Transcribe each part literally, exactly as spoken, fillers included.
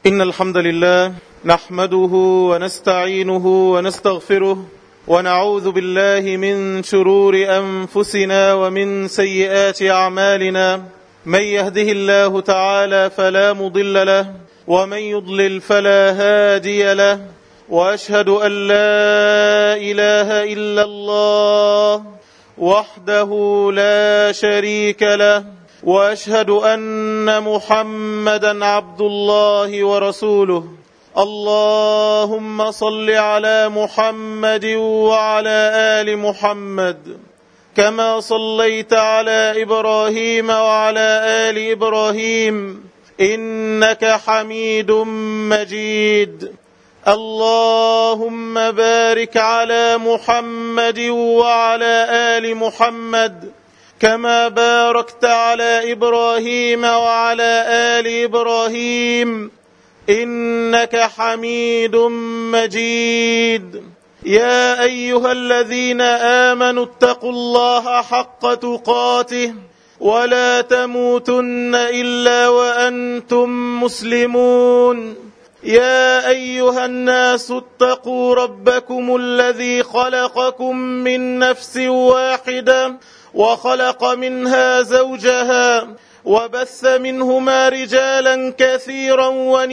إن الحمد لله نحمده ونستعينه ونستغفره ونعوذ بالله من شرور أنفسنا ومن سيئات أعمالنا. من يهده الله تعالى فلا مضل له ومن يضلل فلا هادي له، وأشهد أن لا إله إلا الله وحده لا شريك له، وأشهد أن محمدا عبد الله ورسوله. اللهم صل على محمد وعلى آل محمد كما صليت على إبراهيم وعلى آل إبراهيم إنك حميد مجيد. اللهم بارك على محمد وعلى آل محمد كما باركت على إبراهيم وعلى آل إبراهيم إنك حميد مجيد. يا أيها الذين آمنوا اتقوا الله حق تقاته ولا تموتن إلا وأنتم مسلمون. يا أيها الناس اتقوا ربكم الذي خلقكم من نفس واحدة وخلق منها زوجها وبث منهما رجالا كثيرا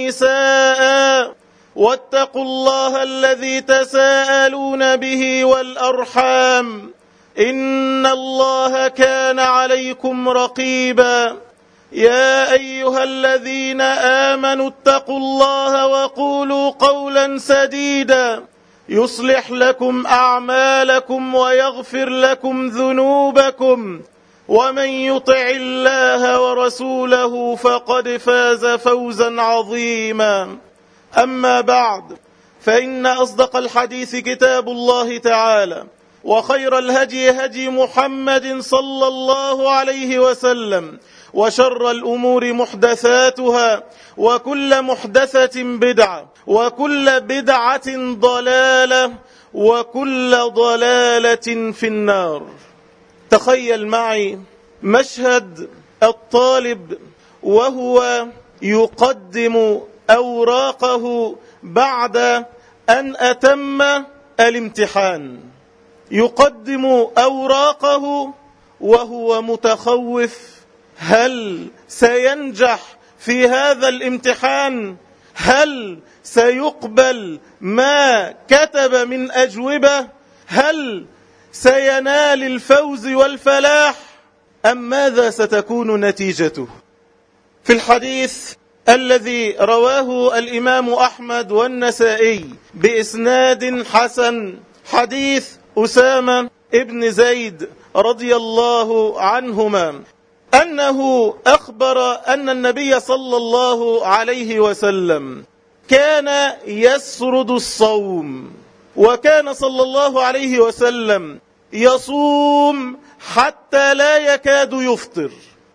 ونساء، واتقوا الله الذي تساءلون به والأرحام إن الله كان عليكم رقيبا. يا أيها الذين آمنوا اتقوا الله وقولوا قولا سديدا يصلح لكم أعمالكم ويغفر لكم ذنوبكم، ومن يطع الله ورسوله فقد فاز فوزا عظيما. أما بعد، فإن أصدق الحديث كتاب الله تعالى، وخير الهدي هدي محمد صلى الله عليه وسلم، وشر الأمور محدثاتها، وكل محدثة بدعة، وكل بدعة ضلالة، وكل ضلالة في النار. تخيل معي مشهد الطالب وهو يقدم أوراقه بعد أن أتم الامتحان، يقدم أوراقه وهو متخوف: هل سينجح في هذا الامتحان؟ هل سيقبل ما كتب من أجوبة؟ هل سينال الفوز والفلاح؟ أم ماذا ستكون نتيجته؟ في الحديث الذي رواه الإمام أحمد والنسائي بإسناد حسن، حديث أسامة ابن زيد رضي الله عنهما، أنه أخبر أن النبي صلى الله عليه وسلم كان يسرد الصوم، وكان صلى الله عليه وسلم يصوم حتى لا يكاد يفطر،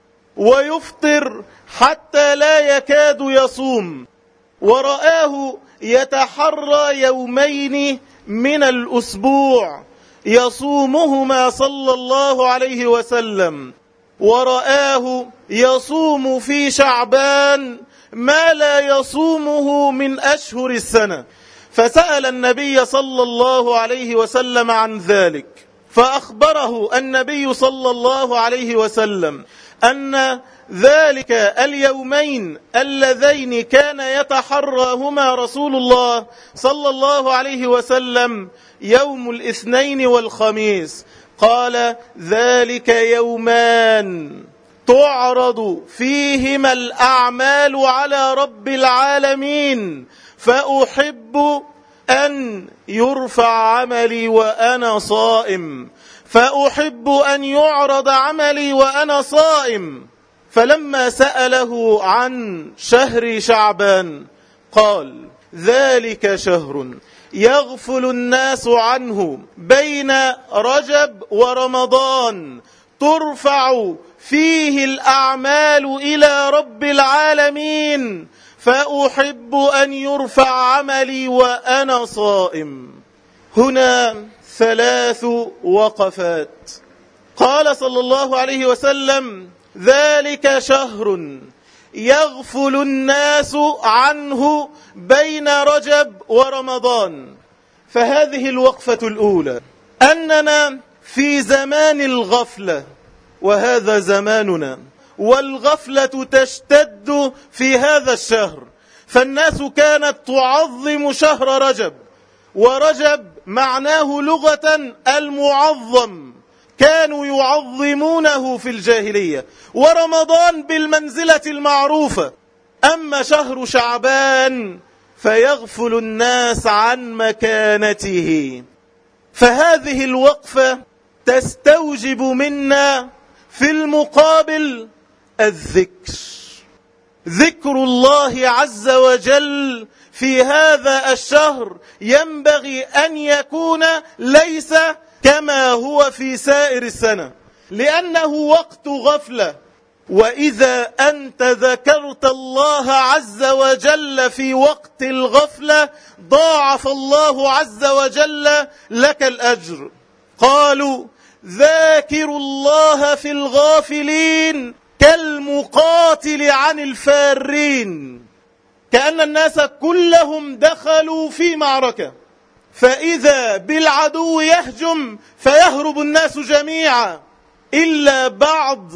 ويفطر حتى لا يكاد يصوم، ورآه يتحرى يومين من الأسبوع يصومهما صلى الله عليه وسلم، ورآه يصوم في شعبان ما لا يصومه من أشهر السنة. فسأل النبي صلى الله عليه وسلم عن ذلك، فأخبره النبي صلى الله عليه وسلم أن ذلك اليومين اللذين كان يتحراهما رسول الله صلى الله عليه وسلم يوم الاثنين والخميس. قال: ذلك يومان تعرض فيهما الأعمال على رب العالمين، فأحب أن يرفع عملي وأنا صائم، فأحب أن يعرض عملي وأنا صائم. فلما سأله عن شهر شعبان قال: ذلك شهر يغفل الناس عنه بين رجب ورمضان، ترفع فيه الأعمال إلى رب العالمين، فأحب أن يرفع عملي وأنا صائم. هنا ثلاث وقفات. قال صلى الله عليه وسلم: ذلك شهر يغفل الناس عنه بين رجب ورمضان. فهذه الوقفة الأولى، أننا في زمان الغفلة، وهذا زماننا، والغفلة تشتد في هذا الشهر. فالناس كانت تعظم شهر رجب، ورجب معناه لغة المعظم، كانوا يعظمونه في الجاهلية، ورمضان بالمنزلة المعروفة. أما شهر شعبان فيغفل الناس عن مكانته. فهذه الوقفة تستوجب منا في المقابل الذكر، ذكر الله عز وجل في هذا الشهر ينبغي أن يكون ليس كما هو في سائر السنة، لأنه وقت غفلة. وإذا أنت ذكرت الله عز وجل في وقت الغفلة ضاعف الله عز وجل لك الأجر. قالوا ذاكروا الله في الغافلين كالمقاتل عن الفارين، كأن الناس كلهم دخلوا في معركة، فإذا بالعدو يهجم فيهرب الناس جميعا إلا بعض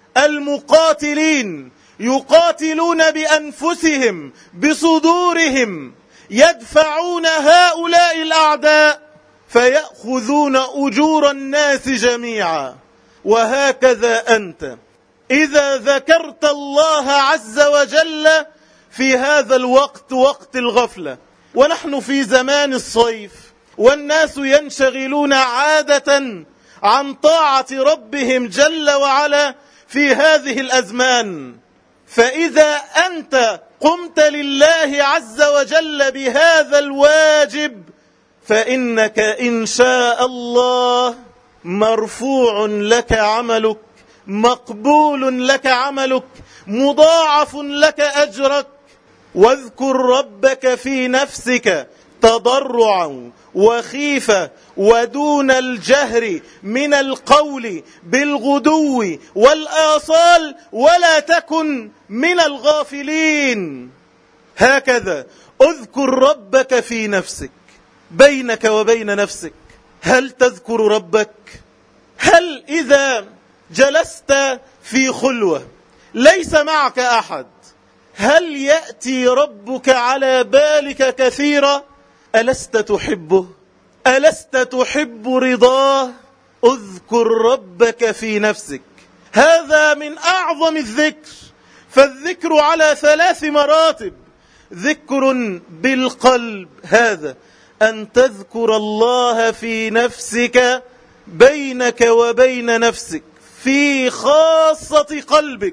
المقاتلين يقاتلون بأنفسهم بصدورهم، يدفعون هؤلاء الأعداء فيأخذون أجور الناس جميعا. وهكذا أنت إذا ذكرت الله عز وجل في هذا الوقت، وقت الغفلة، ونحن في زمان الصيف والناس ينشغلون عادة عن طاعة ربهم جل وعلا في هذه الأزمان، فإذا أنت قمت لله عز وجل بهذا الواجب فإنك إن شاء الله مرفوع لك عملك، مقبول لك عملك، مضاعف لك أجرك. واذكر ربك في نفسك تضرعا وخيفة ودون الجهر من القول بالغدو والآصال ولا تكن من الغافلين. هكذا اذكر ربك في نفسك، بينك وبين نفسك. هل تذكر ربك؟ هل إذا جلست في خلوة ليس معك أحد هل يأتي ربك على بالك كثيرا؟ ألست تحبه؟ ألست تحب رضاه؟ اذكر ربك في نفسك. هذا من أعظم الذكر. فالذكر على ثلاث مراتب: ذكر بالقلب، هذا أن تذكر الله في نفسك بينك وبين نفسك في خاصة قلبك،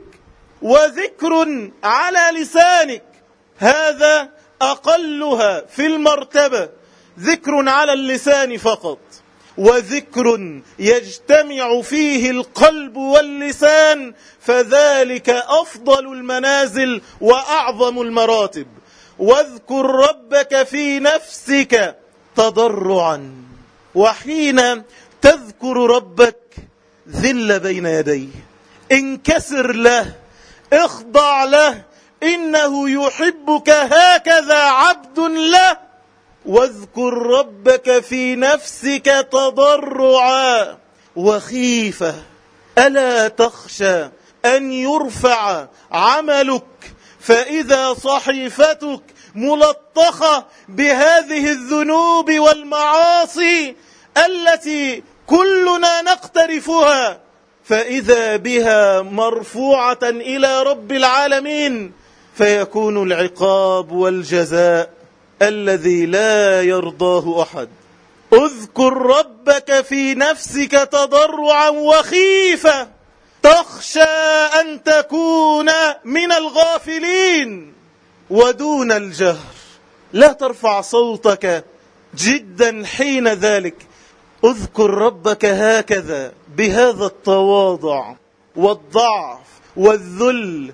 وذكر على لسانك، هذا أقلها في المرتبة، ذكر على اللسان فقط، وذكر يجتمع فيه القلب واللسان، فذلك أفضل المنازل وأعظم المراتب. واذكر ربك في نفسك تضرعا، وحين تذكر ربك ذل بين يديه، انكسر له، اخضع له، إنه يحبك هكذا عبد له. واذكر ربك في نفسك تضرعا وخيفة، ألا تخشى أن يرفع عملك فإذا صحيفتك ملطخة بهذه الذنوب والمعاصي التي كلنا نقترفها، فإذا بها مرفوعة إلى رب العالمين، فيكون العقاب والجزاء الذي لا يرضاه أحد. اذكر ربك في نفسك تضرعا وخيفة، تخشى أن تكون من الغافلين. ودون الجهر، لا ترفع صوتك جدا حين ذلك. اذكر ربك هكذا بهذا التواضع والضعف والذل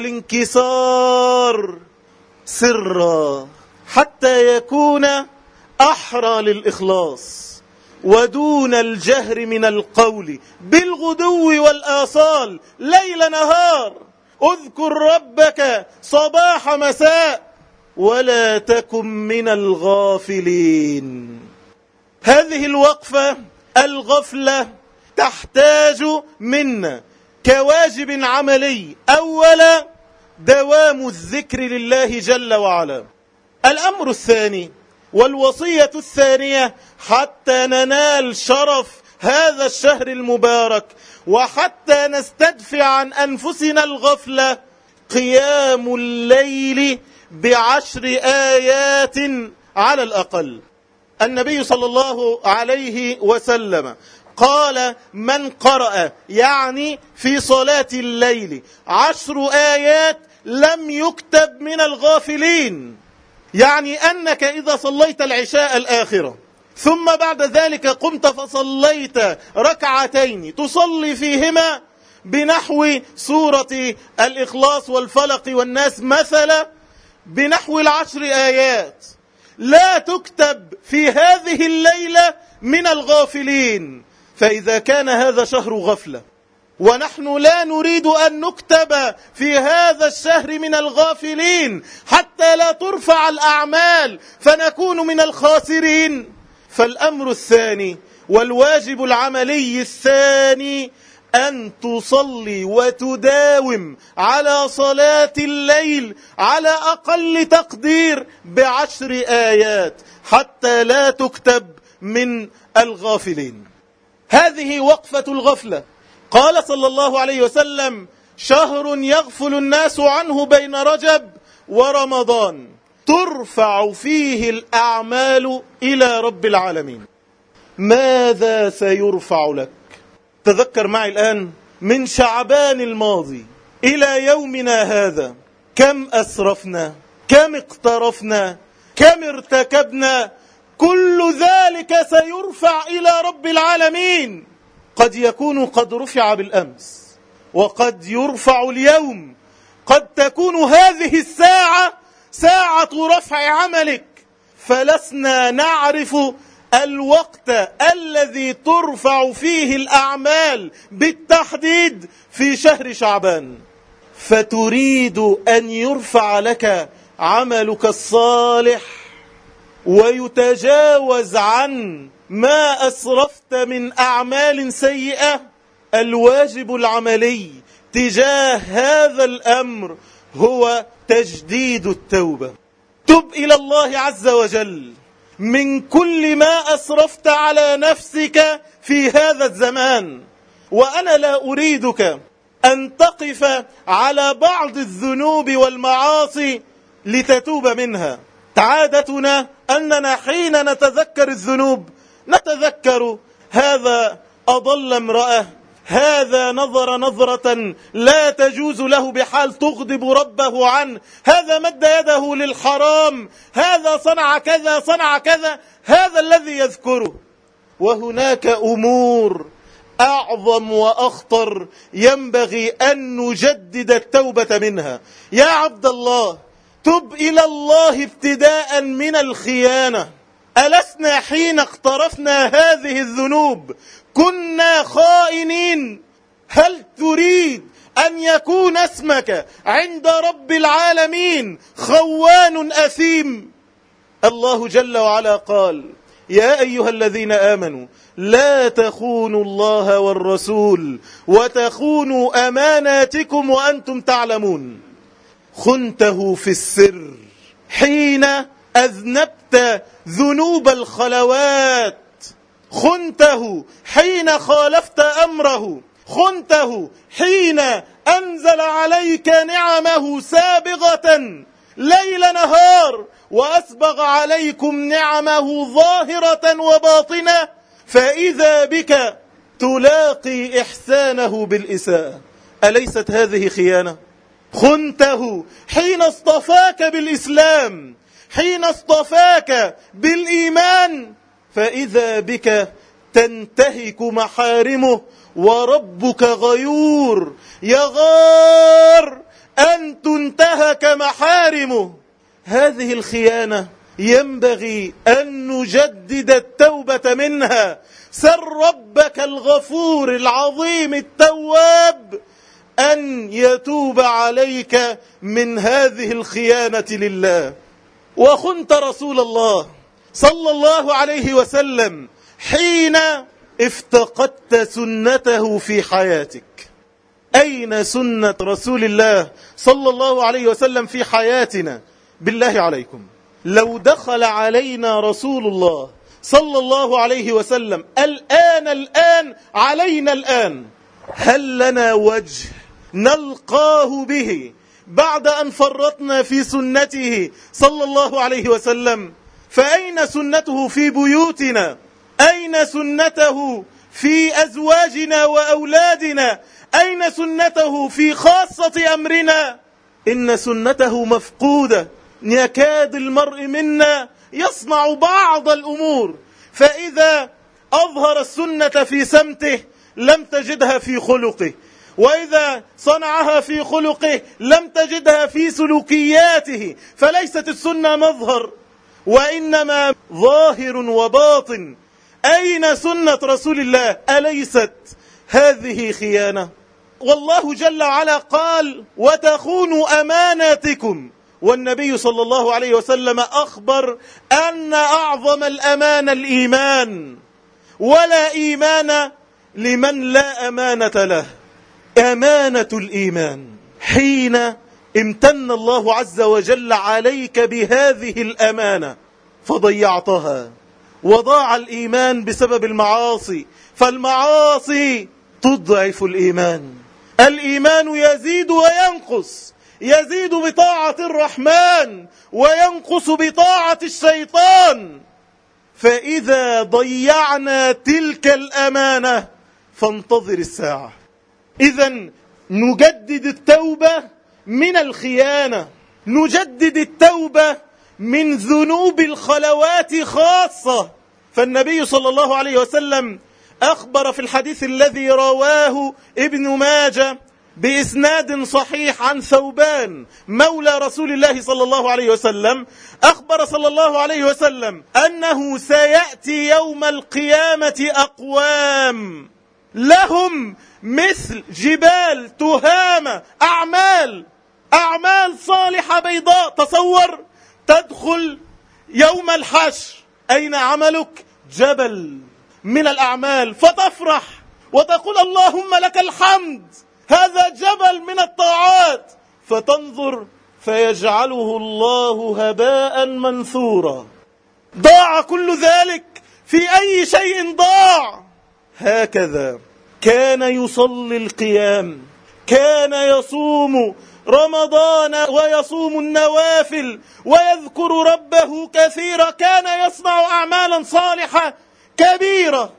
والانكسار سرا، حتى يكون أحرى للإخلاص. ودون الجهر من القول بالغدو والآصال، ليل نهار. اذكر ربك صباح مساء ولا تكن من الغافلين. هذه الوقفة الغفلة تحتاج منا كواجب عملي أولا دوام الذكر لله جل وعلا. الأمر الثاني والوصية الثانية حتى ننال شرف هذا الشهر المبارك وحتى نستدفع عن أنفسنا الغفلة قيام الليل بعشر آيات على الأقل. النبي صلى الله عليه وسلم قال من قرأ يعني في صلاة الليل عشر آيات لم يكتب من الغافلين، يعني أنك إذا صليت العشاء الآخرة ثم بعد ذلك قمت فصليت ركعتين تصلي فيهما بنحو سورة الإخلاص والفلق والناس مثلا بنحو العشر آيات، لا تكتب في هذه الليلة من الغافلين. فإذا كان هذا شهر غفلة ونحن لا نريد أن نكتب في هذا الشهر من الغافلين حتى لا ترفع الأعمال فنكون من الخاسرين، فالأمر الثاني والواجب العملي الثاني أن تصلي وتداوم على صلاة الليل على أقل تقدير بعشر آيات حتى لا تكتب من الغافلين. هذه وقفة الغفلة. قال صلى الله عليه وسلم شهر يغفل الناس عنه بين رجب ورمضان ترفع فيه الأعمال إلى رب العالمين. ماذا سيرفع لك؟ تذكر معي الآن من شعبان الماضي إلى يومنا هذا كم أسرفنا، كم اقترفنا، كم ارتكبنا، كل ذلك سيرفع إلى رب العالمين. قد يكون قد رفع بالأمس وقد يرفع اليوم، قد تكون هذه الساعة ساعة رفع عملك، فلسنا نعرف الوقت الذي ترفع فيه الأعمال بالتحديد في شهر شعبان، فتريد أن يرفع لك عملك الصالح ويتجاوز عن ما أسرفت من أعمال سيئة. الواجب العملي تجاه هذا الأمر هو تجديد التوبة. تب إلى الله عز وجل من كل ما أسرفت على نفسك في هذا الزمان. وأنا لا أريدك أن تقف على بعض الذنوب والمعاصي لتتوب منها. عادتنا أننا حين نتذكر الذنوب نتذكر هذا أضل امرأة، هذا نظر نظرة لا تجوز له بحال تغضب ربه عنه، هذا مد يده للحرام، هذا صنع كذا صنع كذا، هذا الذي يذكره. وهناك أمور أعظم وأخطر ينبغي أن نجدد التوبة منها. يا عبد الله تب إلى الله ابتداء من الخيانة. ألسنا حين اقترفنا هذه الذنوب كنا خائنين؟ هل تريد أن يكون اسمك عند رب العالمين خوان أثيم؟ الله جل وعلا قال يا أيها الذين آمنوا لا تخونوا الله والرسول وتخونوا أماناتكم وأنتم تعلمون. خنته في السر حين أذنبت ذنوب الخلوات، خنته حين خالفت أمره، خنته حين أنزل عليك نعمه سابغة ليل نهار وأسبغ عليكم نعمه ظاهرة وباطنة، فإذا بك تلاقي إحسانه بالإساءة. أليست هذه خيانة؟ خنته حين اصطفاك بالإسلام، حين اصطفاك بالإيمان، فإذا بك تنتهك محارمه وربك غيور يغار أن تنتهك محارمه. هذه الخيانة ينبغي أن نجدد التوبة منها. سر ربك الغفور العظيم التواب أن يتوب عليك من هذه الخيانة لله. وخنت رسول الله صلى الله عليه وسلم حين افتقدت سنته في حياتك. أين سنة رسول الله صلى الله عليه وسلم في حياتنا؟ بالله عليكم، لو دخل علينا رسول الله صلى الله عليه وسلم الآن الآن علينا الآن، هل لنا وجه نلقاه به بعد أن فرطنا في سنته صلى الله عليه وسلم؟ فأين سنته في بيوتنا؟ أين سنته في أزواجنا وأولادنا؟ أين سنته في خاصة أمرنا؟ إن سنته مفقودة. يكاد المرء منا يصنع بعض الأمور، فإذا أظهر السنة في سمته لم تجدها في خلقه، وإذا صنعها في خلقه لم تجدها في سلوكياته. فليست السنة مظهر، وإنما ظاهر وباطن. أين سنة رسول الله؟ أليست هذه خيانة؟ والله جل وعلا قال: وتخونوا أماناتكم. والنبي صلى الله عليه وسلم أخبر أن أعظم الأمان الإيمان، ولا إيمان لمن لا أمانة له. أمانة الإيمان حين امتن الله عز وجل عليك بهذه الأمانة فضيعتها، وضاع الإيمان بسبب المعاصي، فالمعاصي تضعف الإيمان. الإيمان يزيد وينقص، يزيد بطاعة الرحمن وينقص بطاعة الشيطان. فإذا ضيعنا تلك الأمانة فانتظر الساعة. إذن نجدد التوبة من الخيانة، نجدد التوبة من ذنوب الخلوات خاصة. فالنبي صلى الله عليه وسلم أخبر في الحديث الذي رواه ابن ماجه بإسناد صحيح عن ثوبان مولى رسول الله صلى الله عليه وسلم، أخبر صلى الله عليه وسلم أنه سيأتي يوم القيامة أقوام لهم مثل جبال تهامة، أعمال أعمال صالحة بيضاء. تصور تدخل يوم الحشر، أين عملك؟ جبل من الأعمال، فتفرح وتقول: اللهم لك الحمد، هذا جبل من الطاعات. فتنظر فيجعله الله هباء منثورا. ضاع كل ذلك. في أي شيء ضاع؟ هكذا كان يصلي القيام، كان يصوم رمضان ويصوم النوافل ويذكر ربه كثيرا، كان يصنع أعمالا صالحة كبيرة،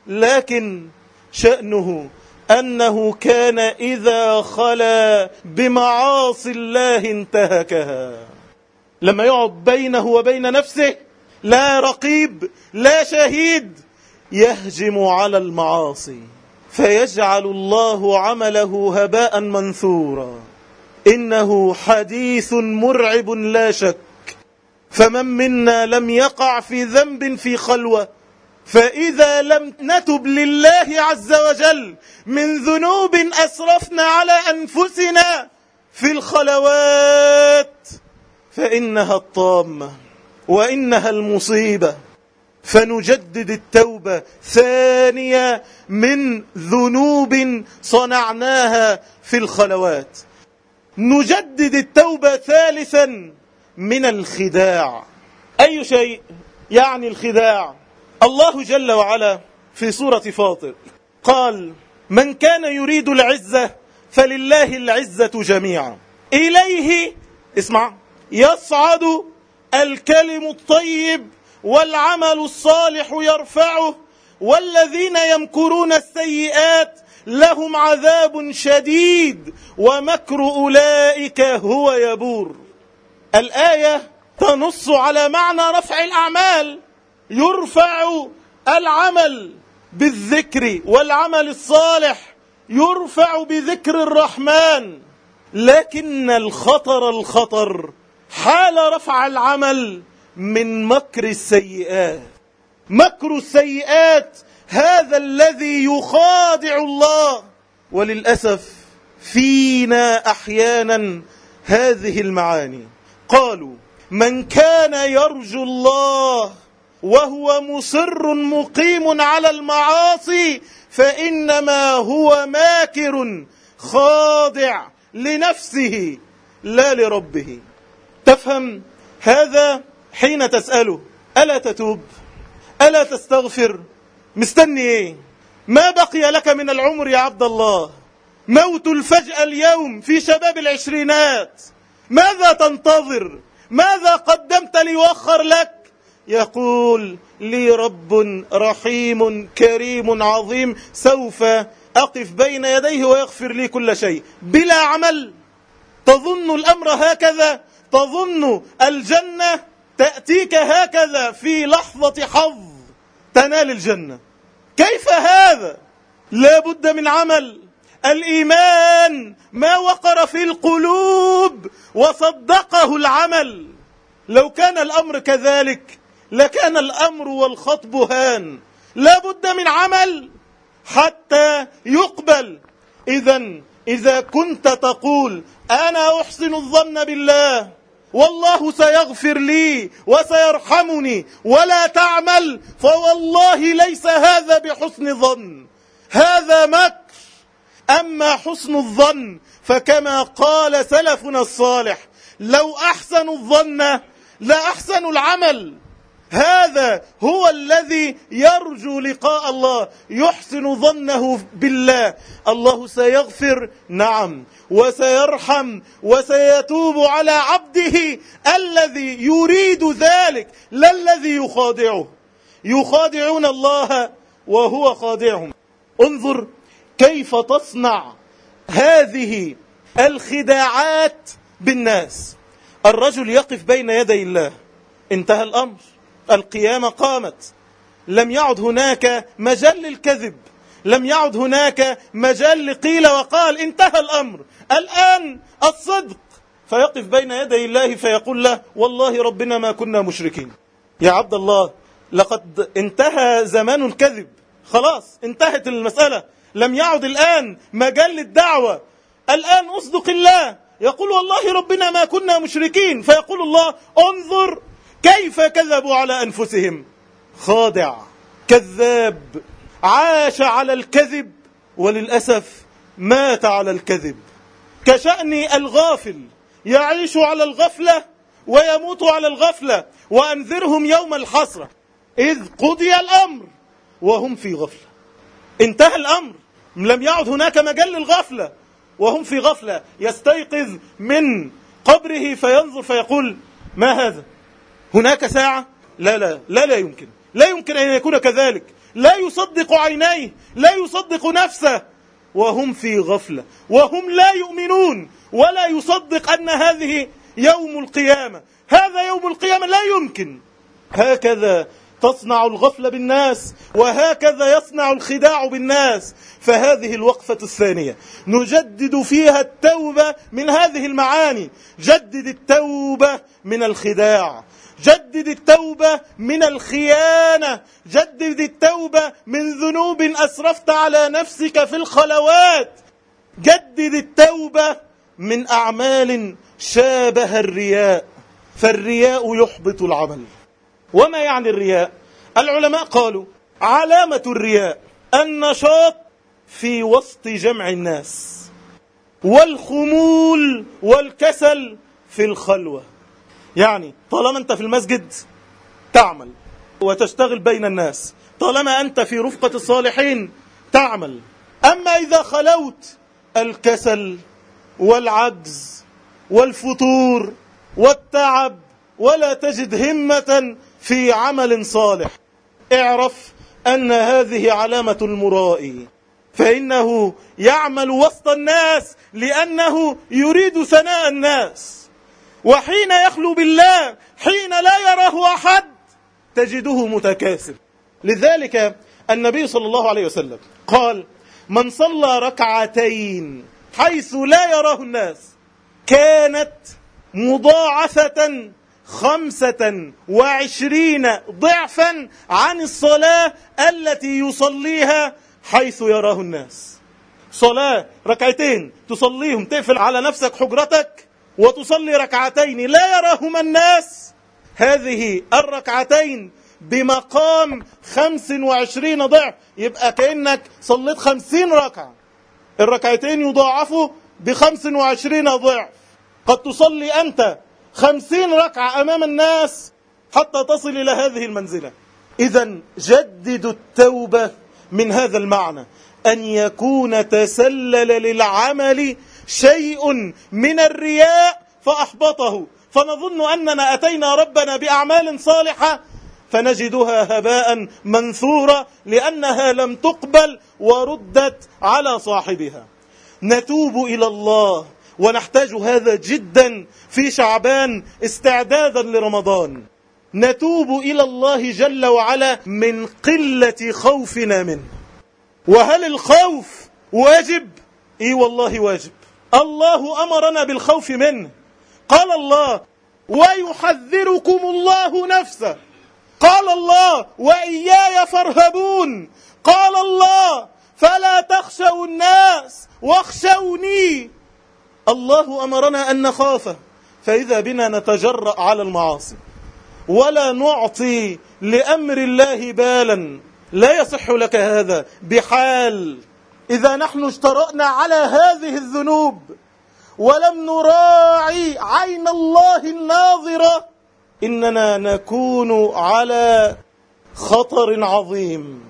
لكن شأنه أنه كان إذا خلا بمعاصي الله انتهكها. لما يقعد بينه وبين نفسه لا رقيب لا شهيد، يهجم على المعاصي فيجعل الله عمله هباء منثورا. إنه حديث مرعب لا شك. فمن منا لم يقع في ذنب في خلوة، فإذا لم نتب لله عز وجل من ذنوب أسرفنا على أنفسنا في الخلوات فإنها الطامة وإنها المصيبة. فنجدد التوبة ثانية من ذنوب صنعناها في الخلوات. نجدد التوبة ثالثا من الخداع. أي شيء يعني الخداع؟ الله جل وعلا في سورة فاطر قال: من كان يريد العزة فلله العزة جميعا إليه اسمع يصعد الكلم الطيب والعمل الصالح يرفعه والذين يمكرون السيئات لهم عذاب شديد ومكر أولئك هو يبور. الآية تنص على معنى رفع الأعمال. يرفع العمل بالذكر والعمل الصالح يرفع بذكر الرحمن، لكن الخطر الخطر حال رفع العمل من مكر السيئات. مكر السيئات هذا الذي يخادع الله. وللأسف فينا أحيانا هذه المعاني. قالوا من كان يرجو الله وهو مصر مقيم على المعاصي فإنما هو ماكر خاضع لنفسه لا لربه. تفهم هذا حين تسأله ألا تتوب ألا تستغفر؟ مستني ايه؟ ما بقي لك من العمر يا عبد الله؟ موت الفجأة اليوم في شباب العشرينات، ماذا تنتظر؟ ماذا قدمت ليوخر لك؟ يقول لي رب رحيم كريم عظيم سوف أقف بين يديه ويغفر لي كل شيء. بلا عمل؟ تظن الأمر هكذا؟ تظن الجنة تأتيك هكذا في لحظة حظ تنال الجنة؟ كيف هذا؟ لا بد من عمل. الإيمان ما وقر في القلوب وصدقه العمل. لو كان الأمر كذلك لكان الأمر والخطب هان. لا بد من عمل حتى يقبل. إذن إذا كنت تقول أنا أحسن الظن بالله والله سيغفر لي وسيرحمني ولا تعمل، فوالله ليس هذا بحسن ظن، هذا مكر. أما حسن الظن فكما قال سلفنا الصالح لو أحسنوا الظن لأحسنوا العمل. هذا هو الذي يرجو لقاء الله، يحسن ظنه بالله. الله سيغفر نعم وسيرحم وسيتوب على عبده الذي يريد ذلك لا الذي يخادعه. يخادعون الله وهو خادعهم. انظر كيف تصنع هذه الخداعات بالناس. الرجل يقف بين يدي الله، انتهى الأمر، القيامة قامت، لم يعد هناك مجال للكذب، لم يعد هناك مجال لقيل وقال، انتهى الأمر، الآن الصدق. فيقف بين يدي الله فيقول له والله ربنا ما كنا مشركين. يا عبد الله لقد انتهى زمان الكذب، خلاص انتهت المسألة، لم يعد الآن مجال للدعوة، الآن أصدق الله. يقول والله ربنا ما كنا مشركين، فيقول الله انظر كيف كذبوا على أنفسهم. خادع كذاب عاش على الكذب وللأسف مات على الكذب. كشأن الغافل يعيش على الغفلة ويموت على الغفلة. وأنذرهم يوم الحسرة إذ قضي الأمر وهم في غفلة. انتهى الأمر، لم يعد هناك مجال للغفلة، وهم في غفلة. يستيقظ من قبره فينظر فيقول ما هذا؟ هناك ساعة؟ لا لا لا لا يمكن، لا يمكن أن يكون كذلك. لا يصدق عينيه، لا يصدق نفسه، وهم في غفلة، وهم لا يؤمنون ولا يصدق أن هذه يوم القيامة. هذا يوم القيامة لا يمكن. هكذا تصنع الغفلة بالناس، وهكذا يصنع الخداع بالناس. فهذه الوقفة الثانية نجدد فيها التوبة من هذه المعاني. جدد التوبة من الخداع، جدد التوبة من الخيانة، جدد التوبة من ذنوب أسرفت على نفسك في الخلوات، جدد التوبة من أعمال شابه الرياء، فالرياء يحبط العمل. وما يعني الرياء؟ العلماء قالوا علامة الرياء النشاط في وسط جمع الناس، والخمول والكسل في الخلوة. يعني طالما أنت في المسجد تعمل وتشتغل بين الناس، طالما أنت في رفقة الصالحين تعمل. أما إذا خلوت الكسل والعجز والفتور والتعب ولا تجد همة في عمل صالح، اعرف أن هذه علامة المرائي، فإنه يعمل وسط الناس لأنه يريد ثناء الناس. وحين يخلو بالله، حين لا يراه أحد، تجده متكاسل. لذلك النبي صلى الله عليه وسلم قال من صلى ركعتين حيث لا يراه الناس كانت مضاعفة خمسة وعشرين ضعفا عن الصلاة التي يصليها حيث يراه الناس. صلاة ركعتين تصليهم تقفل على نفسك حجرتك وتصلي ركعتين لا يراهما الناس، هذه الركعتين بمقام خمس وعشرين ضعف، يبقى كأنك صليت خمسين ركعة. الركعتين يضاعفوا بخمس وعشرين ضعف. قد تصلي أنت خمسين ركعة أمام الناس حتى تصل إلى هذه المنزلة. إذن جددوا التوبة من هذا المعنى، أن يكون تسلل للعمل شيء من الرياء فأحبطه، فنظن أننا أتينا ربنا بأعمال صالحة فنجدها هباء منثورا لأنها لم تقبل وردت على صاحبها. نتوب إلى الله، ونحتاج هذا جدا في شعبان استعدادا لرمضان. نتوب إلى الله جل وعلا من قلة خوفنا منه. وهل الخوف واجب؟ إيه والله واجب. الله أمرنا بالخوف منه. قال الله: ويحذركم الله نفسه. قال الله: وإياي فارهبون. قال الله: فلا تخشوا الناس واخشوني. الله أمرنا أن نخافه، فإذا بنا نتجرأ على المعاصي ولا نعطي لأمر الله بالا. لا يصح لك هذا بحال. إذا نحن اجترأنا على هذه الذنوب ولم نراعي عين الله الناظرة إننا نكون على خطر عظيم،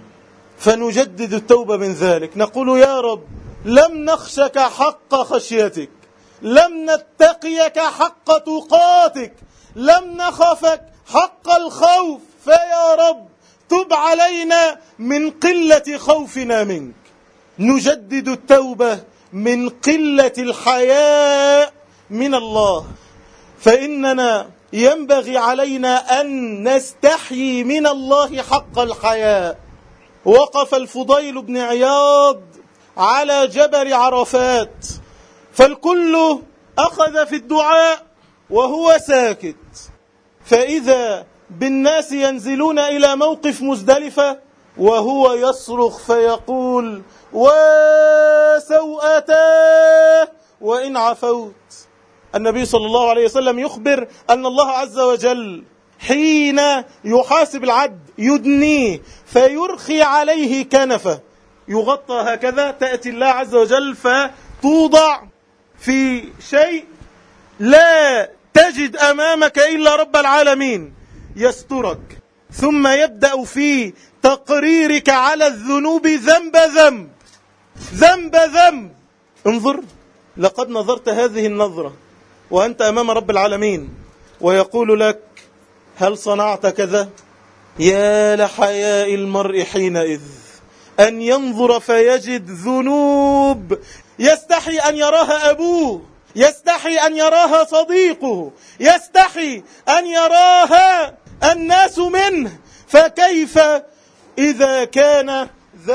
فنجدد التوبة من ذلك. نقول: يا رب، لم نخشك حق خشيتك، لم نتقيك حق تقاتك، لم نخفك حق الخوف، فيا رب تب علينا من قلة خوفنا منك. نجدد التوبة من قلة الحياء من الله، فإننا ينبغي علينا أن نستحيي من الله حق الحياء. وقف الفضيل بن عياض على جبل عرفات، فالكل أخذ في الدعاء وهو ساكت، فإذا بالناس ينزلون إلى موقف مزدلفة وهو يصرخ فيقول: وسوءتاه وإن عفوت. النبي صلى الله عليه وسلم يخبر أن الله عز وجل حين يحاسب العبد يدنيه فيرخي عليه كنفة يغطى هكذا، تأتي الله عز وجل فتوضع في شيء لا تجد أمامك إلا رب العالمين يسترك، ثم يبدأ في تقريرك على الذنوب ذنب ذنب ذنب ذنب. انظر، لقد نظرت هذه النظرة وأنت أمام رب العالمين ويقول لك: هل صنعت كذا؟ يا لحياء المرء حينئذ أن ينظر فيجد ذنوب يستحي أن يراها أبوه، يستحي أن يراها صديقه، يستحي أن يراها الناس منه، فكيف إذا كان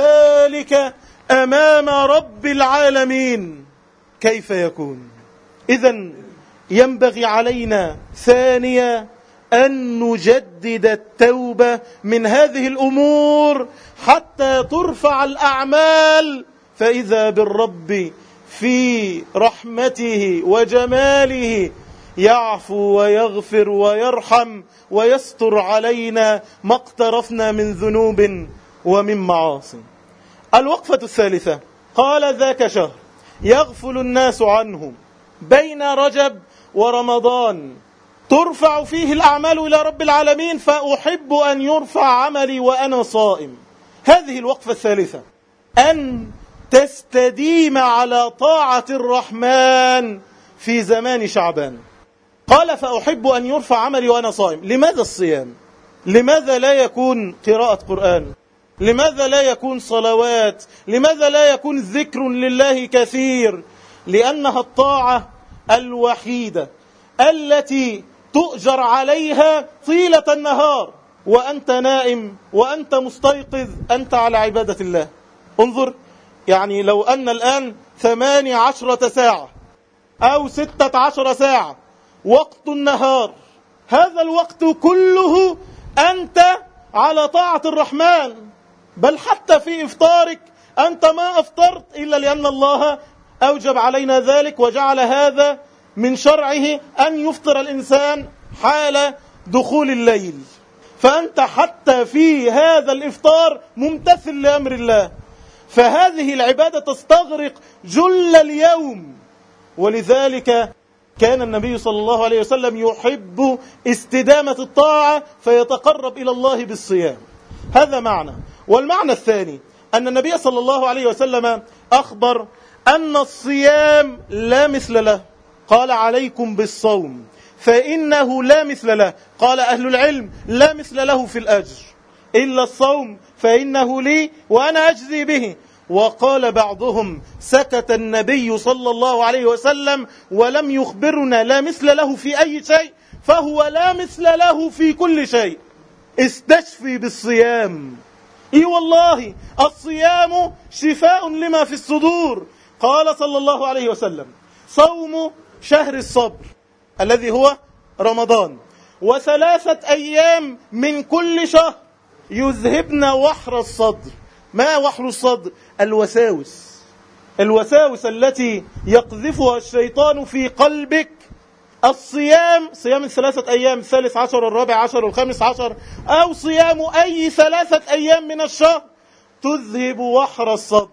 ذلك أمام رب العالمين؟ كيف يكون؟ إذن ينبغي علينا ثانيا أن نجدد التوبة من هذه الأمور حتى ترفع الأعمال، فإذا بالرب في رحمته وجماله يعفو ويغفر ويرحم ويستر علينا ما اقترفنا من ذنوب ومن معاصي. الوقفة الثالثة: قال: ذاك شهر يغفل الناس عنه بين رجب ورمضان ترفع فيه الأعمال إلى رب العالمين، فأحب أن يرفع عملي وأنا صائم. هذه الوقفة الثالثة، أن تستديم على طاعة الرحمن في زمان شعبان. قال: فأحب أن يرفع عملي وأنا صائم. لماذا الصيام؟ لماذا لا يكون قراءة قرآن؟ لماذا لا يكون صلوات؟ لماذا لا يكون ذكر لله كثير؟ لأنها الطاعة الوحيدة التي تؤجر عليها طيلة النهار، وأنت نائم وأنت مستيقظ أنت على عبادة الله. انظر، يعني لو أن الآن ثمانية عشرة ساعة أو ستة عشر ساعة وقت النهار، هذا الوقت كله أنت على طاعة الرحمن، بل حتى في إفطارك أنت ما أفطرت إلا لأن الله أوجب علينا ذلك وجعل هذا من شرعه أن يفطر الإنسان حال دخول الليل، فأنت حتى في هذا الإفطار ممتثل لأمر الله، فهذه العبادة تستغرق جل اليوم. ولذلك كان النبي صلى الله عليه وسلم يحب استدامة الطاعة فيتقرب إلى الله بالصيام. هذا معنى. والمعنى الثاني أن النبي صلى الله عليه وسلم أخبر أن الصيام لا مثل له، قال عليكم بالصوم فإنه لا مثل له. قال أهل العلم لا مثل له في الأجر إلا الصوم فإنه لي وأنا أجزي به. وقال بعضهم سكت النبي صلى الله عليه وسلم ولم يخبرنا لا مثل له في أي شيء، فهو لا مثل له في كل شيء. استشفي بالصيام. اي والله الصيام شفاء لما في الصدور. قال صلى الله عليه وسلم صوم شهر الصبر الذي هو رمضان وثلاثة أيام من كل شهر يذهبن وحر الصدر. ما وحر الصدر؟ الوساوس، الوساوس التي يقذفها الشيطان في قلبك. الصيام، صيام الثلاثة أيام، الثالث عشر الرابع عشر والخامس عشر، أو صيام أي ثلاثة أيام من الشهر تذهب وحر الصدر.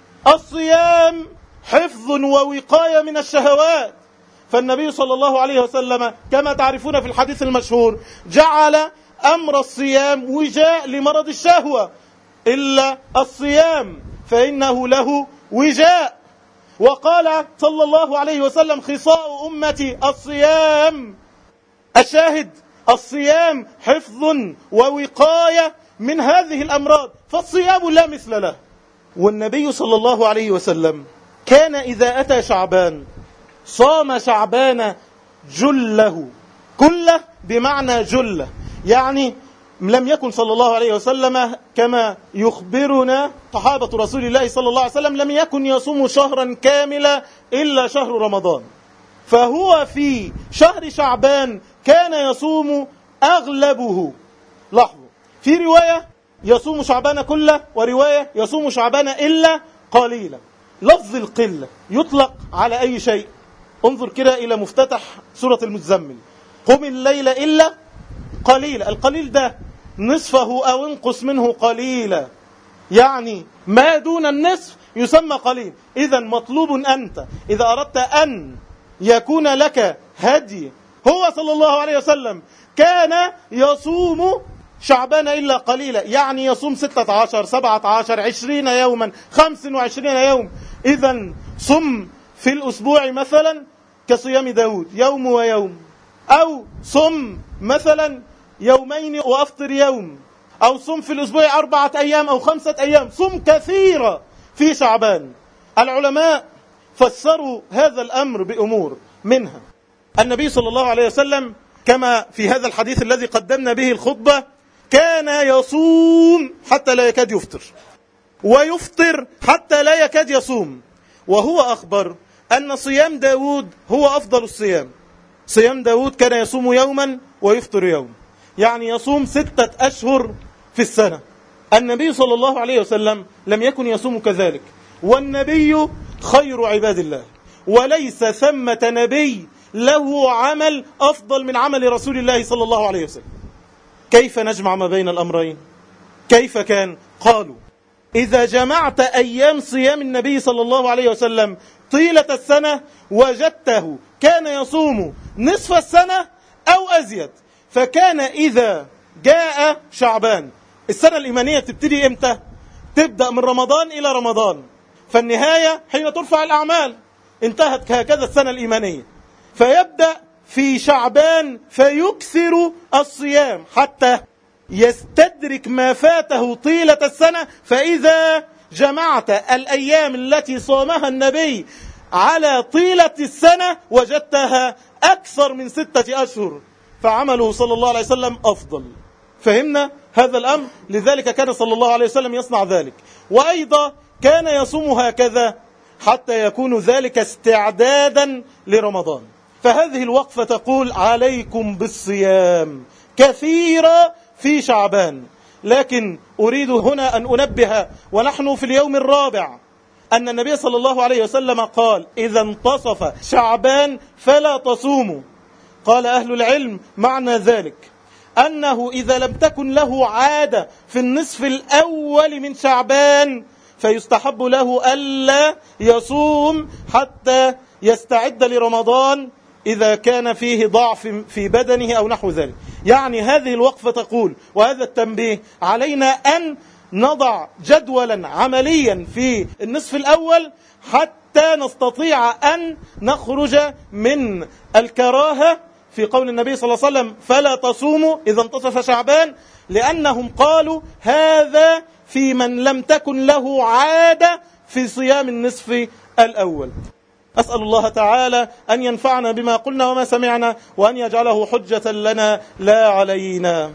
الصيام حفظ ووقاية من الشهوات، فالنبي صلى الله عليه وسلم كما تعرفون في الحديث المشهور جعل أمر الصيام وجاء لمرض الشهوة، إلا الصيام فإنه له وجاء. وقال صلى الله عليه وسلم خصاء أمتي الصيام. الشاهد الصيام حفظ ووقاية من هذه الأمراض، فالصيام لا مثل له. والنبي صلى الله عليه وسلم كان إذا أتى شعبان صام شعبان جله، كله بمعنى جله، يعني لم يكن صلى الله عليه وسلم كما يخبرنا صحابة رسول الله صلى الله عليه وسلم لم يكن يصوم شهرا كاملا إلا شهر رمضان، فهو في شهر شعبان كان يصوم أغلبه. لاحظوا في رواية يصوم شعبان كله ورواية يصوم شعبان إلا قليلا. لفظ القلة يطلق على أي شيء. انظر كده إلى مفتتح سورة المزمل، قم الليل إلا قليلا. القليل ده نصفه أو انقص منه قليلا، يعني ما دون النصف يسمى قليل. إذا مطلوب أنت إذا أردت أن يكون لك هدي، هو صلى الله عليه وسلم كان يصوم شعبان إلا قليلا، يعني يصوم ستة عشر سبعة عشر عشرين يوما خمس وعشرين يوم. إذا صم في الأسبوع مثلا كصيام داود يوم ويوم، أو صم مثلا يومين وأفطر يوم، أو صم في الأسبوع أربعة أيام أو خمسة أيام، صم كثيرة في شعبان. العلماء فسروا هذا الأمر بأمور، منها النبي صلى الله عليه وسلم كما في هذا الحديث الذي قدمنا به الخطبة كان يصوم حتى لا يكاد يفطر، ويفطر حتى لا يكاد يصوم. وهو أخبر أن صيام داود هو أفضل الصيام. صيام داود كان يصوم يوما ويفطر يوم، يعني يصوم ستة أشهر في السنة. النبي صلى الله عليه وسلم لم يكن يصوم كذلك، والنبي خير عباد الله، وليس ثمة نبي له عمل أفضل من عمل رسول الله صلى الله عليه وسلم. كيف نجمع ما بين الأمرين؟ كيف كان؟ قالوا إذا جمعت أيام صيام النبي صلى الله عليه وسلم طيلة السنة وجدته كان يصوم نصف السنة أو أزيد. فكان إذا جاء شعبان، السنة الإيمانية تبتدي إمتى؟ تبدأ من رمضان إلى رمضان، فالنهاية حين ترفع الأعمال. انتهت هكذا السنة الإيمانية، فيبدأ في شعبان فيكثر الصيام حتى يستدرك ما فاته طيلة السنة. فإذا جمعت الأيام التي صامها النبي على طيلة السنة وجدتها أكثر من ستة أشهر، فعمله صلى الله عليه وسلم أفضل. فهمنا هذا الأمر؟ لذلك كان صلى الله عليه وسلم يصنع ذلك. وأيضا كان يصوم هكذا حتى يكون ذلك استعدادا لرمضان. فهذه الوقفة تقول عليكم بالصيام كثيرا في شعبان، لكن أريد هنا أن أنبه ونحن في اليوم الرابع أن النبي صلى الله عليه وسلم قال إذا انتصف شعبان فلا تصوموا. قال أهل العلم معنى ذلك أنه إذا لم تكن له عادة في النصف الأول من شعبان فيستحب له ألا يصوم حتى يستعد لرمضان إذا كان فيه ضعف في بدنه أو نحو ذلك. يعني هذه الوقفة تقول وهذا التنبيه علينا أن نضع جدولا عمليا في النصف الأول حتى نستطيع أن نخرج من الكراهة في قول النبي صلى الله عليه وسلم فلا تصوموا إذا انتصف شعبان، لأنهم قالوا هذا في من لم تكن له عادة في صيام النصف الأول. أسأل الله تعالى أن ينفعنا بما قلنا وما سمعنا وأن يجعله حجة لنا لا علينا.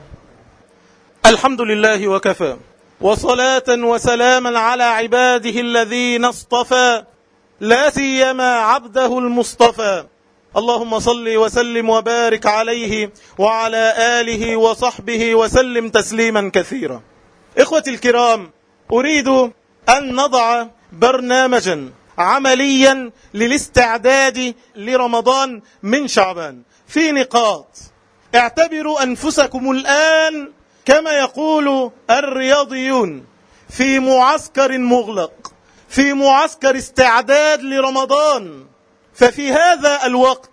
الحمد لله وكفى، وصلاة وسلاما على عباده الذين اصطفى، لا سيما عبده المصطفى. اللهم صل وسلم وبارك عليه وعلى آله وصحبه وسلم تسليما كثيرا. إخوتي الكرام، أريد أن نضع برنامجا عمليا للاستعداد لرمضان من شعبان في نقاط. اعتبروا أنفسكم الآن كما يقول الرياضيون في معسكر مغلق، في معسكر استعداد لرمضان. ففي هذا الوقت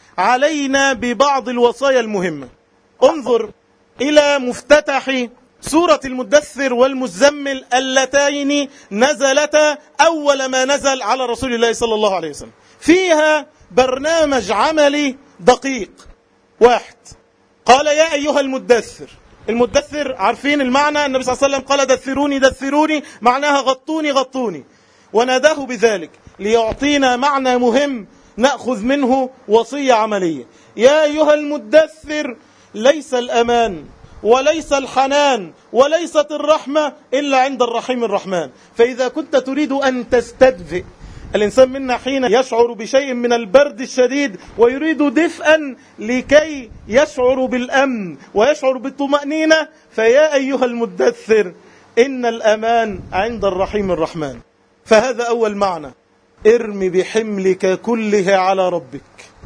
علينا ببعض الوصايا المهمة. انظر إلى مفتتح سورة المدثر والمزمل اللتين نزلتا أول ما نزل على رسول الله صلى الله عليه وسلم. فيها برنامج عملي دقيق. واحد، قال يا أيها المدثر. المدثر عارفين المعنى، النبي صلى الله عليه وسلم قال دثروني دثروني، معناها غطوني غطوني، وناداه بذلك ليعطينا معنى مهم نأخذ منه وصية عملية. يا أيها المدثر، ليس الأمان وليس الحنان وليست الرحمة إلا عند الرحيم الرحمن. فإذا كنت تريد أن تستدفئ، الإنسان منا حين يشعر بشيء من البرد الشديد ويريد دفئا لكي يشعر بالأمن ويشعر بالطمأنينة، فيا أيها المدثر إن الأمان عند الرحيم الرحمن. فهذا أول معنى، ارمي بحملك كله على ربك،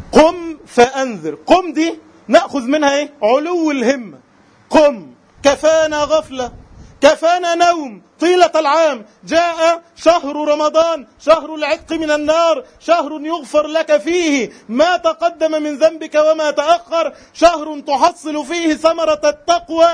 قم فأنذر. قم دي نأخذ منها إيه؟ علو الهمة. قم، كفانا غفلة، كفانا نوم طيلة العام. جاء شهر رمضان، شهر العتق من النار، شهر يغفر لك فيه ما تقدم من ذنبك وما تأخر، شهر تحصل فيه ثمرة التقوى،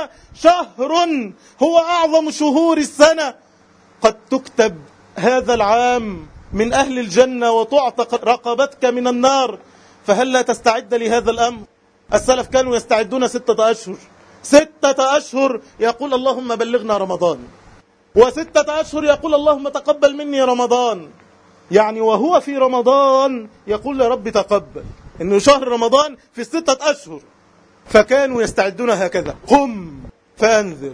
شهر هو أعظم شهور السنة. قد تكتب هذا العام من أهل الجنة وتعتق رقبتك من النار. فهل لا تستعد لهذا الأمر؟ السلف كانوا يستعدون ستة أشهر، ستة أشهر يقول اللهم بلغنا رمضان، وستة أشهر يقول اللهم تقبل مني رمضان. يعني وهو في رمضان يقول يا رب تقبل، إنه شهر رمضان في الستة أشهر. فكانوا يستعدون هكذا. قم فأنذر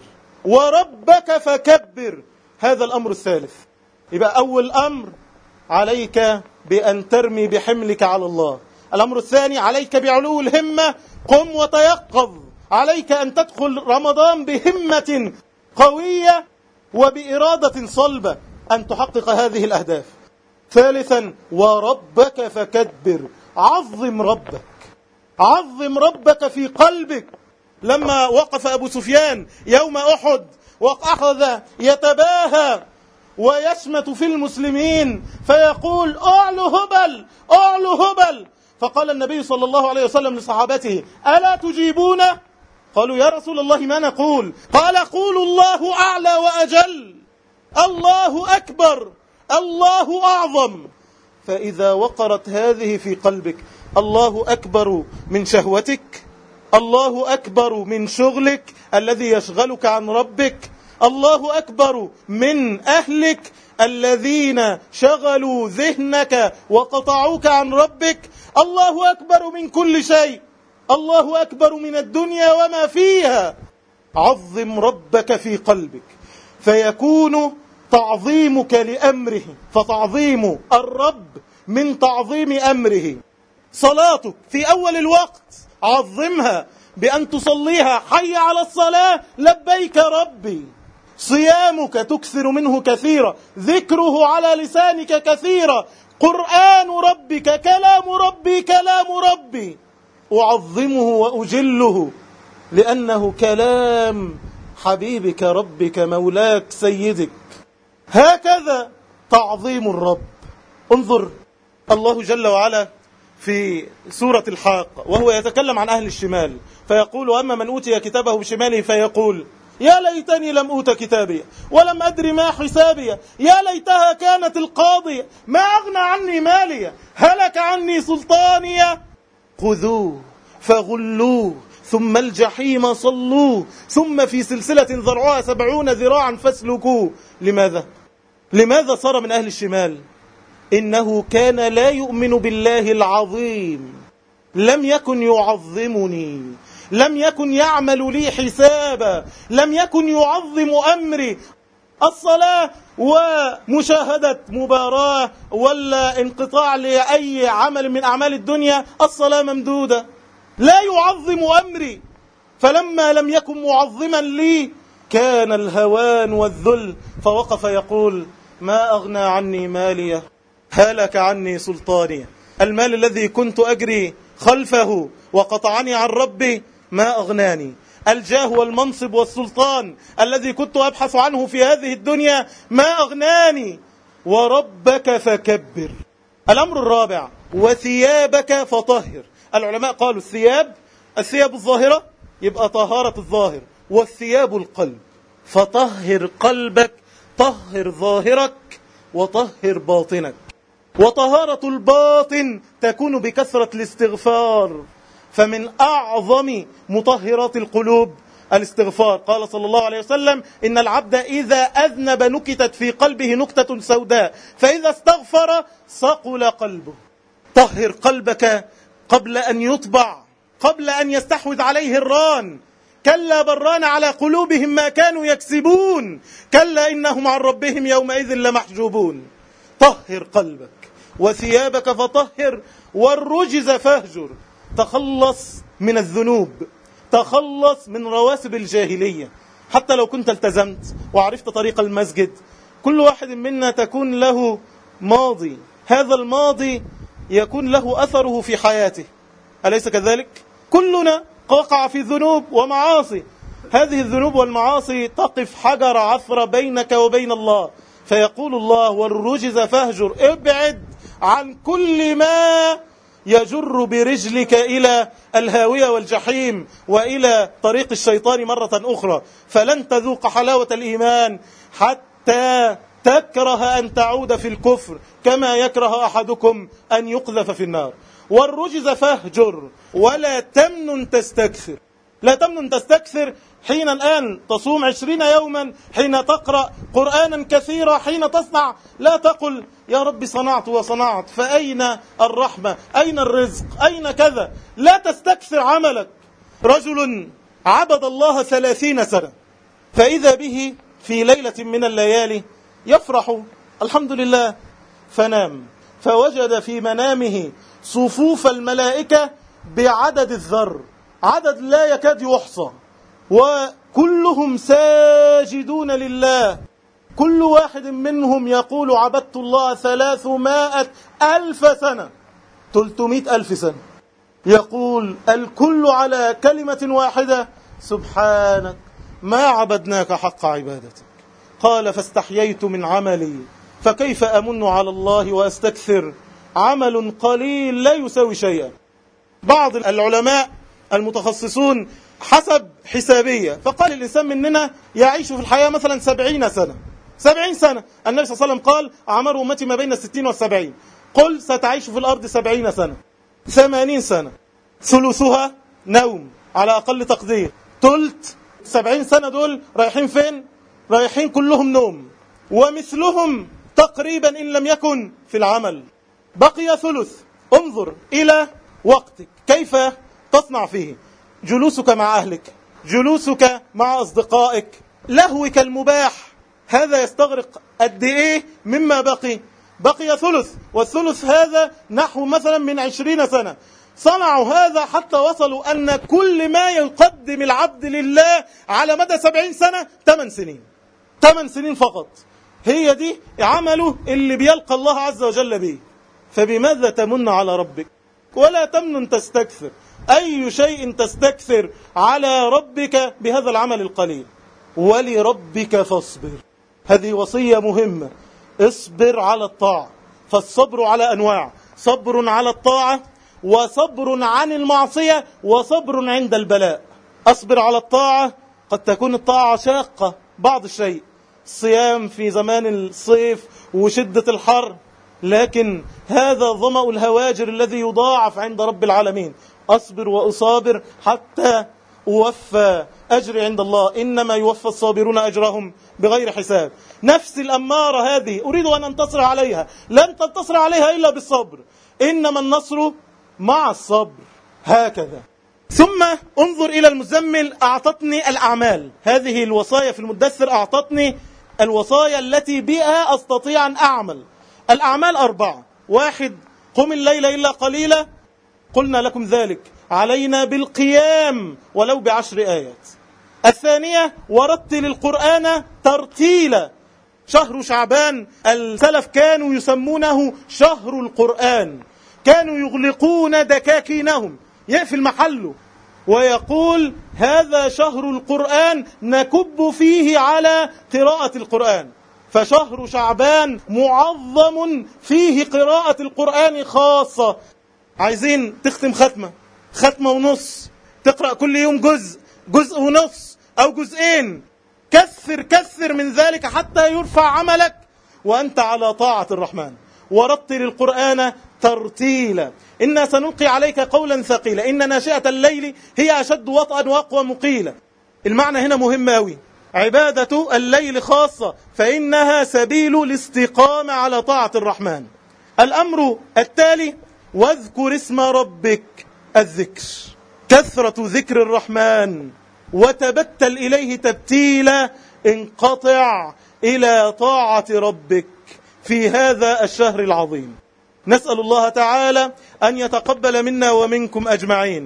وربك فكبر. هذا الأمر الثالث. يبقى أول أمر عليك بأن ترمي بحملك على الله. الأمر الثاني عليك بعلو الهمة، قم وتيقظ. عليك أن تدخل رمضان بهمة قوية وبإرادة صلبة أن تحقق هذه الأهداف. ثالثا وربك فكبر، عظم ربك، عظم ربك في قلبك. لما وقف أبو سفيان يوم أحد وأخذ يتباهى ويشمت في المسلمين فيقول أعلو هبل أعلو هبل، فقال النبي صلى الله عليه وسلم لصحابته ألا تجيبون؟ قالوا يا رسول الله ما نقول؟ قال قولوا الله أعلى وأجل، الله أكبر، الله أعظم. فإذا وقرت هذه في قلبك، الله أكبر من شهوتك، الله أكبر من شغلك الذي يشغلك عن ربك، الله أكبر من أهلك الذين شغلوا ذهنك وقطعوك عن ربك، الله أكبر من كل شيء، الله أكبر من الدنيا وما فيها. عظم ربك في قلبك فيكون تعظيمك لأمره، فتعظيم الرب من تعظيم أمره. صلاتك في أول الوقت عظمها بأن تصليها حي على الصلاة لبيك ربي. صيامك تكثر منه كثيرا، ذكره على لسانك كثيرا، قرآن ربك كلام ربي كلام ربي، أعظمه وأجله لأنه كلام حبيبك ربك مولاك سيدك. هكذا تعظيم الرب. انظر الله جل وعلا في سورة الحاقة وهو يتكلم عن أهل الشمال فيقول: أما من أوتي كتابه بشماله فيقول يا ليتني لم أوت كتابي ولم أدري ما حسابي، يا ليتها كانت القاضية ما أغنى عني مالية، هلك عني سلطانية، خذوه فغلوه ثم الجحيم صلوه ثم في سلسلة ذرعها سبعون ذراعا فاسلكوه. لماذا؟ لماذا صار من أهل الشمال؟ إنه كان لا يؤمن بالله العظيم، لم يكن يعظمني، لم يكن يعمل لي حسابا، لم يكن يعظم أمري. الصلاة ومشاهدة مباراة ولا انقطاع لأي عمل من أعمال الدنيا، الصلاة ممدودة، لا يعظم أمري. فلما لم يكن معظما لي كان الهوان والذل، فوقف يقول: ما أغنى عني مالية، هلك عني سلطاني. المال الذي كنت أجري خلفه وقطعني عن ربي ما أغناني، الجاه والمنصب والسلطان الذي كنت أبحث عنه في هذه الدنيا ما أغناني. وربك فكبر. الأمر الرابع: وثيابك فطهر. العلماء قالوا الثياب الثياب الظاهرة يبقى طهارة الظاهر، والثياب القلب، فطهر قلبك، طهر ظاهرك وطهر باطنك. وطهارة الباطن تكون بكثرة الاستغفار، فمن أعظم مطهرات القلوب الاستغفار. قال صلى الله عليه وسلم: إن العبد إذا أذنب نكتت في قلبه نكتة سوداء فإذا استغفر صقل قلبه. طهر قلبك قبل أن يطبع، قبل أن يستحوذ عليه الران. كلا بران على قلوبهم ما كانوا يكسبون، كلا إنهم عن ربهم يومئذ لمحجوبون. طهر قلبك وثيابك فطهر، والرجز فاهجر. تخلص من الذنوب، تخلص من رواسب الجاهلية. حتى لو كنت التزمت وعرفت طريق المسجد، كل واحد منا تكون له ماضي، هذا الماضي يكون له أثره في حياته، أليس كذلك؟ كلنا وقع في ذنوب ومعاصي، هذه الذنوب والمعاصي تقف حجر عثرة بينك وبين الله، فيقول الله: والرجز فاهجر، ابعد عن كل ما يجر برجلك إلى الهاوية والجحيم وإلى طريق الشيطان مرة أخرى، فلن تذوق حلاوة الإيمان حتى تكره أن تعود في الكفر كما يكره أحدكم أن يقذف في النار. والرجز فاهجر ولا تمنن تستكثر. لا تمنن تستكثر حين الآن تصوم عشرين يوما، حين تقرأ قرآنا كثيرا، حين تصنع، لا تقل يا رب صنعت وصنعت فأين الرحمة، أين الرزق، أين كذا. لا تستكثر عملك. رجل عبد الله ثلاثين سنة فإذا به في ليلة من الليالي يفرح الحمد لله، فنام فوجد في منامه صفوف الملائكة بعدد الذر، عدد لا يكاد يحصى، وكلهم ساجدون لله. كل واحد منهم يقول عبدت الله ثلاثمائة ألف سنة، ثلاثمائة ألف سنة، يقول الكل على كلمة واحدة: سبحانك ما عبدناك حق عبادتك. قال: فاستحييت من عملي فكيف أمن على الله وأستكثر، عمل قليل لا يساوي شيئا. بعض العلماء المتخصصون حسب حسابية فقال الإنسان مننا يعيش في الحياة مثلا سبعين سنة، سبعين سنة. النبي صلى الله عليه وسلم قال: أعمار أمتي ما بين الستين والسبعين. قل ستعيش في الأرض سبعين سنة، ثمانين سنة، ثلثها نوم على أقل تقدير، ثلث سبعين سنة دول رايحين فين؟ رايحين كلهم نوم، ومثلهم تقريبا إن لم يكن في العمل. بقي ثلث. انظر إلى وقتك كيف تصنع فيه، جلوسك مع أهلك، جلوسك مع أصدقائك، لهوك المباح، هذا يستغرق قد إيه مما بقي؟ بقي ثلث، والثلث هذا نحو مثلا من عشرين سنة. صنعوا هذا حتى وصلوا أن كل ما يقدم العبد لله على مدى سبعين سنة ثمان سنين ثمان سنين فقط، هي دي عمله اللي بيلقى الله عز وجل به. فبماذا تمن على ربك؟ ولا تمنن تستكثر، أي شيء تستكثر على ربك بهذا العمل القليل. ولربك فاصبر، هذه وصية مهمة. اصبر على الطاعة، فالصبر على أنواع، صبر على الطاعة، وصبر عن المعصية، وصبر عند البلاء. أصبر على الطاعة، قد تكون الطاعة شاقة بعض الشيء، الصيام في زمان الصيف وشدة الحر، لكن هذا ظمأ الهواجر الذي يضاعف عند رب العالمين. أصبر وأصابر حتى أوفى أجري عند الله، إنما يوفى الصابرون أجرهم بغير حساب. نفس الأمارة هذه أريد أن أنتصر عليها، لن تنتصر عليها إلا بالصبر، إنما النصر مع الصبر. هكذا. ثم انظر إلى المزمل، أعطتني الأعمال، هذه الوصايا في المدثر أعطتني الوصايا التي بها أستطيع أن أعمل. الأعمال أربعة. واحد، قم الليل إلا قليلا، قلنا لكم ذلك، علينا بالقيام ولو بعشر آيات. الثانية، ورتل القرآن ترتيلا. شهر شعبان السلف كانوا يسمونه شهر القرآن، كانوا يغلقون دكاكينهم، يقفل محله ويقول هذا شهر القرآن نكب فيه على قراءة القرآن. فشهر شعبان معظم فيه قراءة القرآن خاصة. عايزين تختم ختمة، ختمة ونص، تقرأ كل يوم جزء، جزء ونص أو جزئين، كثر كثر من ذلك حتى يرفع عملك وأنت على طاعة الرحمن. ورتل القرآن ترتيلا. إنا سنلقي عليك قولا ثقيلا، إن ناشئة الليل هي أشد وطئا وأقوى مقيلا. المعنى هنا مهم أوي، عبادة الليل خاصة، فإنها سبيل الاستقامة على طاعة الرحمن. الأمر التالي، واذكر اسم ربك، الذكر، كثرة ذكر الرحمن، وتبتل إليه تبتيلا، انقطع إلى طاعة ربك في هذا الشهر العظيم. نسأل الله تعالى أن يتقبل منا ومنكم أجمعين.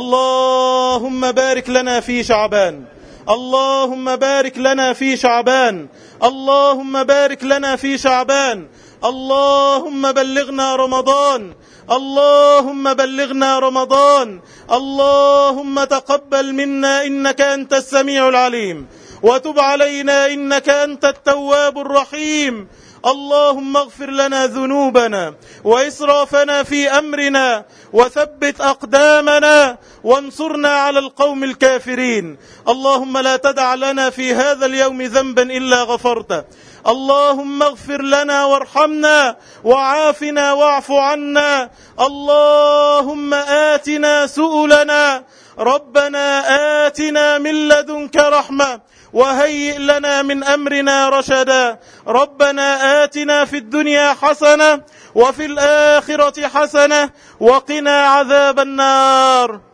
اللهم بارك لنا في شعبان، اللهم بارك لنا في شعبان، اللهم بارك لنا في شعبان، اللهم بلغنا رمضان، اللهم بلغنا رمضان، اللهم تقبل منا إنك أنت السميع العليم، وتب علينا إنك أنت التواب الرحيم. اللهم اغفر لنا ذنوبنا وإسرافنا في أمرنا، وثبت أقدامنا، وانصرنا على القوم الكافرين. اللهم لا تدع لنا في هذا اليوم ذنبا إلا غفرته. اللهم اغفر لنا وارحمنا وعافنا واعف عنا. اللهم آتنا سؤلنا، ربنا آتنا من لدنك رحمة وهيئ لنا من أمرنا رشدا. ربنا آتنا في الدنيا حسنة وفي الآخرة حسنة وقنا عذاب النار.